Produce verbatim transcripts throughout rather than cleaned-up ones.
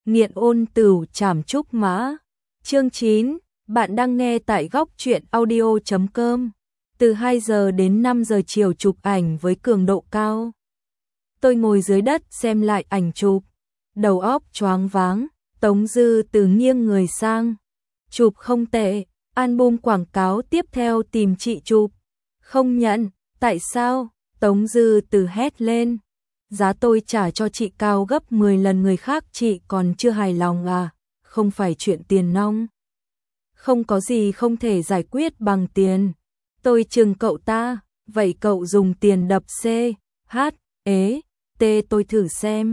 Nghiện ôn tửu trảm trúc mã. Chương chín, bạn đang nghe tại góc truyện audio chấm com. Từ hai giờ đến năm giờ chiều chụp ảnh với cường độ cao. Tôi ngồi dưới đất xem lại ảnh chụp, đầu óc choáng váng. Tống Dư Từ nghiêng người sang. Chụp không tệ, album quảng cáo tiếp theo tìm chị chụp. Không nhận, tại sao? Tống Dư Từ hét lên. Giá tôi trả cho chị cao gấp mười lần người khác, chị còn chưa hài lòng à? Không phải chuyện tiền nong. Không có gì không thể giải quyết bằng tiền. Tôi chừng cậu ta, vậy cậu dùng tiền đập C, H, ế, T tôi thử xem.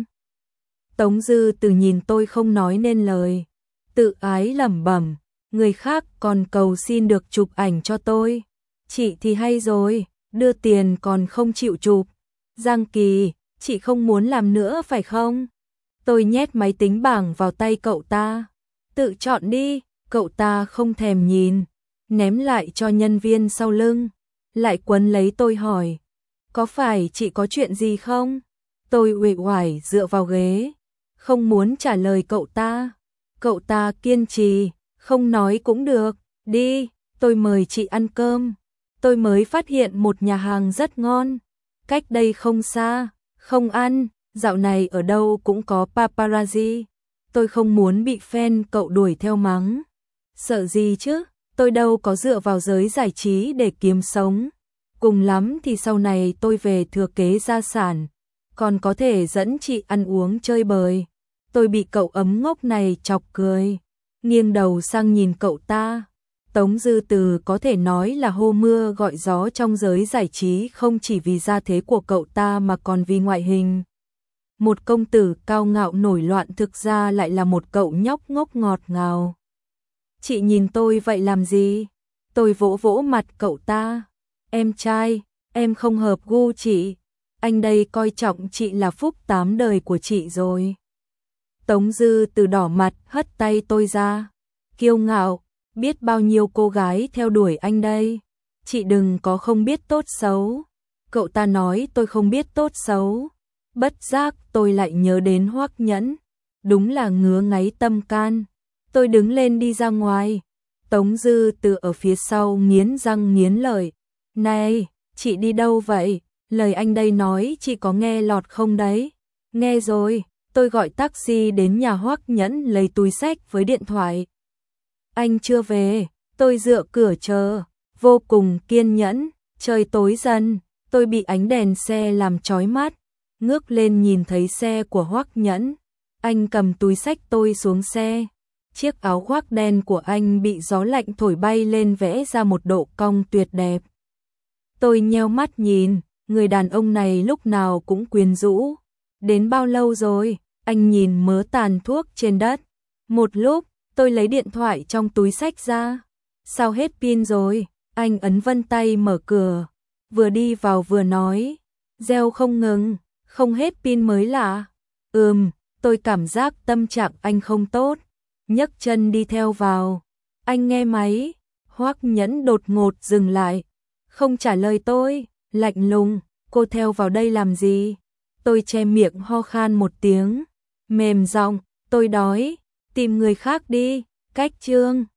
Tống Dư Từ nhìn tôi không nói nên lời, tự ái lẩm bẩm, người khác còn cầu xin được chụp ảnh cho tôi. Chị thì hay rồi, đưa tiền còn không chịu chụp. Giang Kỳ, chị không muốn làm nữa phải không? Tôi nhét máy tính bảng vào tay cậu ta. Tự chọn đi, cậu ta không thèm nhìn, ném lại cho nhân viên sau lưng, lại quấn lấy tôi hỏi, có phải chị có chuyện gì không? Tôi uể oải dựa vào ghế, không muốn trả lời cậu ta. Cậu ta kiên trì, không nói cũng được, đi, tôi mời chị ăn cơm. Tôi mới phát hiện một nhà hàng rất ngon, cách đây không xa. Không ăn, dạo này ở đâu cũng có paparazzi. Tôi không muốn bị fan cậu đuổi theo mắng. Sợ gì chứ, tôi đâu có dựa vào giới giải trí để kiếm sống. Cùng lắm thì sau này tôi về thừa kế gia sản, còn có thể dẫn chị ăn uống chơi bời. Tôi bị cậu ấm ngốc này chọc cười, nghiêng đầu sang nhìn cậu ta. Tống Dư Từ có thể nói là hô mưa gọi gió trong giới giải trí, không chỉ vì gia thế của cậu ta mà còn vì ngoại hình. Một công tử cao ngạo nổi loạn thực ra lại là một cậu nhóc ngốc ngọt ngào. Chị nhìn tôi vậy làm gì? Tôi vỗ vỗ mặt cậu ta. Em trai, em không hợp gu chị. Anh đây coi trọng chị là phúc tám đời của chị rồi. Tống Dư Từ đỏ mặt hất tay tôi ra. Kiêu ngạo, biết bao nhiêu cô gái theo đuổi anh đây. Chị đừng có không biết tốt xấu. Cậu ta nói tôi không biết tốt xấu. Bất giác tôi lại nhớ đến Hoắc Nhẫn. Đúng là ngứa ngáy tâm can. Tôi đứng lên đi ra ngoài. Tống Dư Từ ở phía sau nghiến răng nghiến lợi. Này, chị đi đâu vậy? Lời anh đây nói chị có nghe lọt không đấy? Nghe rồi, tôi gọi taxi đến nhà Hoắc Nhẫn lấy túi xách với điện thoại. Anh chưa về, tôi dựa cửa chờ, vô cùng kiên nhẫn. Trời tối dần, tôi bị ánh đèn xe làm chói mắt, ngước lên nhìn thấy xe của Hoắc Nhẫn. Anh cầm túi xách tôi xuống xe. Chiếc áo khoác đen của anh bị gió lạnh thổi bay lên vẽ ra một độ cong tuyệt đẹp. Tôi nheo mắt nhìn, người đàn ông này lúc nào cũng quyến rũ. Đến bao lâu rồi? Anh nhìn mớ tàn thuốc trên đất. Một lúc, tôi lấy điện thoại trong túi xách ra. Sao hết pin rồi? Anh ấn vân tay mở cửa, vừa đi vào vừa nói, reo không ngừng, không hết pin mới lạ. Ừm, tôi cảm giác tâm trạng anh không tốt, nhấc chân đi theo vào. Anh nghe máy. Hoắc Nhẫn đột ngột dừng lại, không trả lời tôi, lạnh lùng, cô theo vào đây làm gì? Tôi che miệng ho khan một tiếng, mềm giọng, tôi đói, tìm người khác đi, cách chương.